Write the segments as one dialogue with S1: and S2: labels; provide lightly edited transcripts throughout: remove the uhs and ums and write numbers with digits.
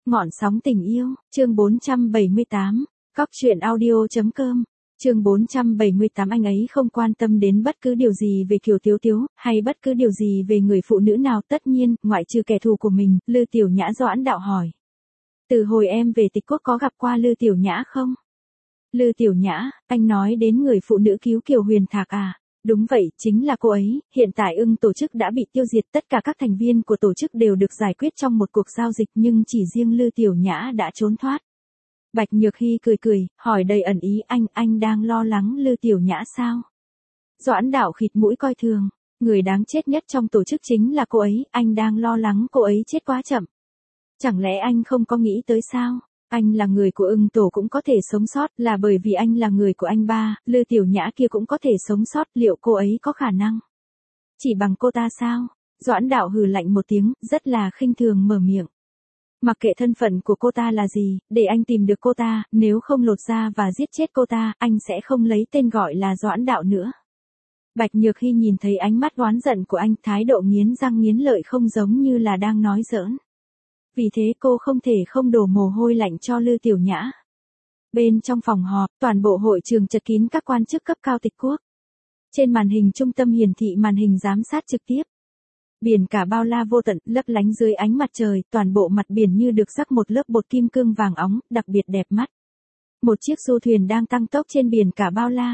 S1: Ngọn sóng tình yêu, chương 478, Cóc truyện audio.com, chương 478. Anh ấy không quan tâm đến bất cứ điều gì về Kiều Tiếu Tiếu, hay bất cứ điều gì về người phụ nữ nào, tất nhiên, ngoại trừ kẻ thù của mình. Lư Tiểu Nhã Doãn Đạo hỏi. Từ hồi em về Tịch Quốc có gặp qua Lư Tiểu Nhã không? Lư Tiểu Nhã, anh nói đến người phụ nữ cứu Kiều Huyền Thạc à? Đúng vậy, chính là cô ấy. Hiện tại tổ chức đã bị tiêu diệt, tất cả các thành viên của tổ chức đều được giải quyết trong một cuộc giao dịch, nhưng chỉ riêng Lư Tiểu Nhã đã trốn thoát. Bạch Nhược Hy cười cười, hỏi đầy ẩn ý, anh đang lo lắng Lư Tiểu Nhã sao? Doãn Đạo khịt mũi coi thường, người đáng chết nhất trong tổ chức chính là cô ấy, anh đang lo lắng cô ấy chết quá chậm. Chẳng lẽ anh không có nghĩ tới sao? Anh là người của tổ cũng có thể sống sót, là bởi vì anh là người của anh ba, Lư Tiểu Nhã kia cũng có thể sống sót, liệu cô ấy có khả năng? Chỉ bằng cô ta sao? Doãn Đạo hừ lạnh một tiếng, rất là khinh thường mở miệng. Mặc kệ thân phận của cô ta là gì, để anh tìm được cô ta, nếu không lột ra và giết chết cô ta, anh sẽ không lấy tên gọi là Doãn Đạo nữa. Bạch Nhược Hy nhìn thấy ánh mắt oán giận của anh, thái độ nghiến răng nghiến lợi không giống như là đang nói giỡn. Vì thế cô không thể không đổ mồ hôi lạnh cho Lư Tiểu Nhã. Bên trong phòng họp, toàn bộ hội trường chật kín các quan chức cấp cao Tịch Quốc. Trên màn hình trung tâm hiển thị màn hình giám sát trực tiếp. Biển cả bao la vô tận, lấp lánh dưới ánh mặt trời, toàn bộ mặt biển như được rắc một lớp bột kim cương vàng óng, đặc biệt đẹp mắt. Một chiếc du thuyền đang tăng tốc trên biển cả bao la.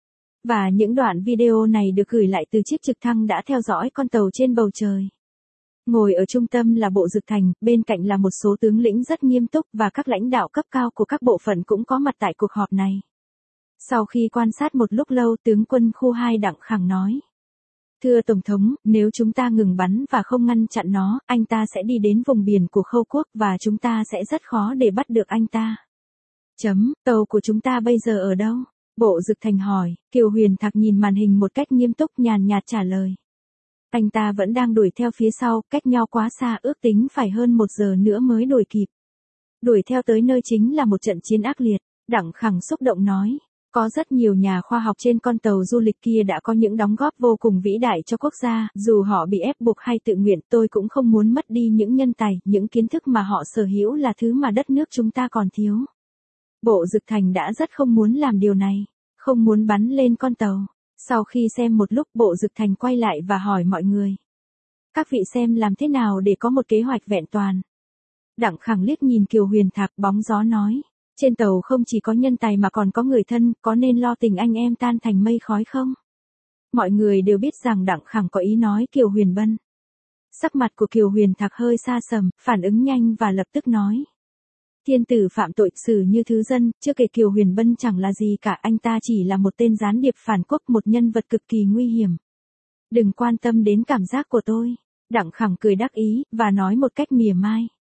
S1: Và những đoạn video này được gửi lại từ chiếc trực thăng đã theo dõi con tàu trên bầu trời. Ngồi ở trung tâm là Bộ Dực Thành, bên cạnh là một số tướng lĩnh rất nghiêm túc và các lãnh đạo cấp cao của các bộ phận cũng có mặt tại cuộc họp này. Sau khi quan sát một lúc lâu, tướng quân khu 2 Đặng Khẳng nói. Thưa Tổng thống, nếu chúng ta ngừng bắn và không ngăn chặn nó, anh ta sẽ đi đến vùng biển của Khâu Quốc và chúng ta sẽ rất khó để bắt được anh ta. Tàu của chúng ta bây giờ ở đâu? Bộ Dực Thành hỏi. Kiều Huyền Thạc nhìn màn hình một cách nghiêm túc, nhàn nhạt trả lời. Anh ta vẫn đang đuổi theo phía sau, cách nhau quá xa, ước tính phải hơn 1 giờ nữa mới đuổi kịp. Đuổi theo tới nơi chính là một trận chiến ác liệt, Đặng Khẳng xúc động nói. Có rất nhiều nhà khoa học trên con tàu du lịch kia đã có những đóng góp vô cùng vĩ đại cho quốc gia, dù họ bị ép buộc hay tự nguyện, tôi cũng không muốn mất đi những nhân tài, những kiến thức mà họ sở hữu là thứ mà đất nước chúng ta còn thiếu. Bộ Dực Thành đã rất không muốn làm điều này, không muốn bắn lên con tàu. Sau khi xem một lúc, Bộ Dực Thành quay lại và hỏi mọi người. Các vị xem làm thế nào để có một kế hoạch vẹn toàn? Đặng Khẳng liếc nhìn Kiều Huyền Thạc, bóng gió nói. Trên tàu không chỉ có nhân tài mà còn có người thân, có nên lo tình anh em tan thành mây khói không? Mọi người đều biết rằng Đặng Khẳng có ý nói Kiều Huyền Bân. Sắc mặt của Kiều Huyền Thạc hơi xa sầm, phản ứng nhanh và lập tức nói. Thiên tử phạm tội xử như thứ dân, chưa kể Kiều Huyền Bân chẳng là gì cả, anh ta chỉ là một tên gián điệp phản quốc, một nhân vật cực kỳ nguy hiểm. Đừng quan tâm đến cảm giác của tôi. Đặng Khẳng cười đắc ý, và nói một cách mỉa mai.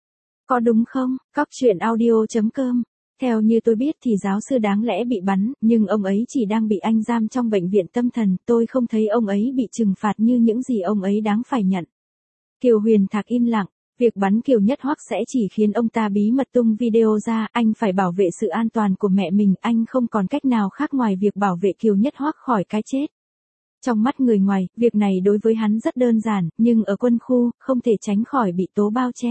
S1: Có đúng không? Cóc truyện audio.com. Theo như tôi biết thì giáo sư đáng lẽ bị bắn, nhưng ông ấy chỉ đang bị anh giam trong bệnh viện tâm thần, tôi không thấy ông ấy bị trừng phạt như những gì ông ấy đáng phải nhận. Kiều Huyền Thạc im lặng. Việc bắn Kiều Nhất Hoắc sẽ chỉ khiến ông ta bí mật tung video ra, anh phải bảo vệ sự an toàn của mẹ mình, anh không còn cách nào khác ngoài việc bảo vệ Kiều Nhất Hoắc khỏi cái chết. Trong mắt người ngoài, việc này đối với hắn rất đơn giản, nhưng ở quân khu, không thể tránh khỏi bị tố bao che.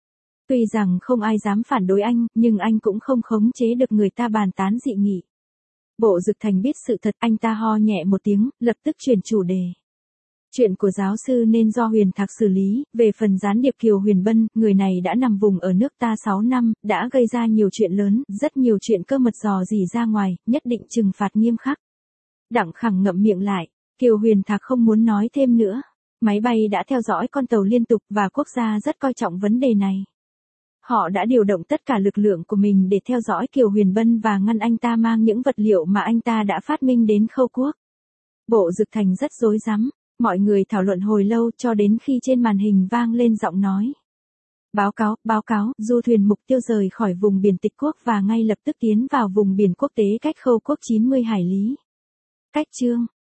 S1: Tuy rằng không ai dám phản đối anh, nhưng anh cũng không khống chế được người ta bàn tán dị nghị. Bộ Dực Thành biết sự thật, anh ta ho nhẹ một tiếng, lập tức chuyển chủ đề. Chuyện của giáo sư nên do Huyền Thạc xử lý, về phần gián điệp Kiều Huyền Bân, người này đã nằm vùng ở nước ta 6 năm, đã gây ra nhiều chuyện lớn, rất nhiều chuyện cơ mật dò dỉ ra ngoài, nhất định trừng phạt nghiêm khắc. Đặng Khẳng ngậm miệng lại, Kiều Huyền Thạc không muốn nói thêm nữa. Máy bay đã theo dõi con tàu liên tục và quốc gia rất coi trọng vấn đề này. Họ đã điều động tất cả lực lượng của mình để theo dõi Kiều Huyền Bân và ngăn anh ta mang những vật liệu mà anh ta đã phát minh đến Khâu Quốc. Bộ Dực Thành rất rối rắm. Mọi người thảo luận hồi lâu cho đến khi trên màn hình vang lên giọng nói. Báo cáo, du thuyền mục tiêu rời khỏi vùng biển Tịch Quốc và ngay lập tức tiến vào vùng biển quốc tế cách Khâu Quốc 90 hải lý. Cách chương,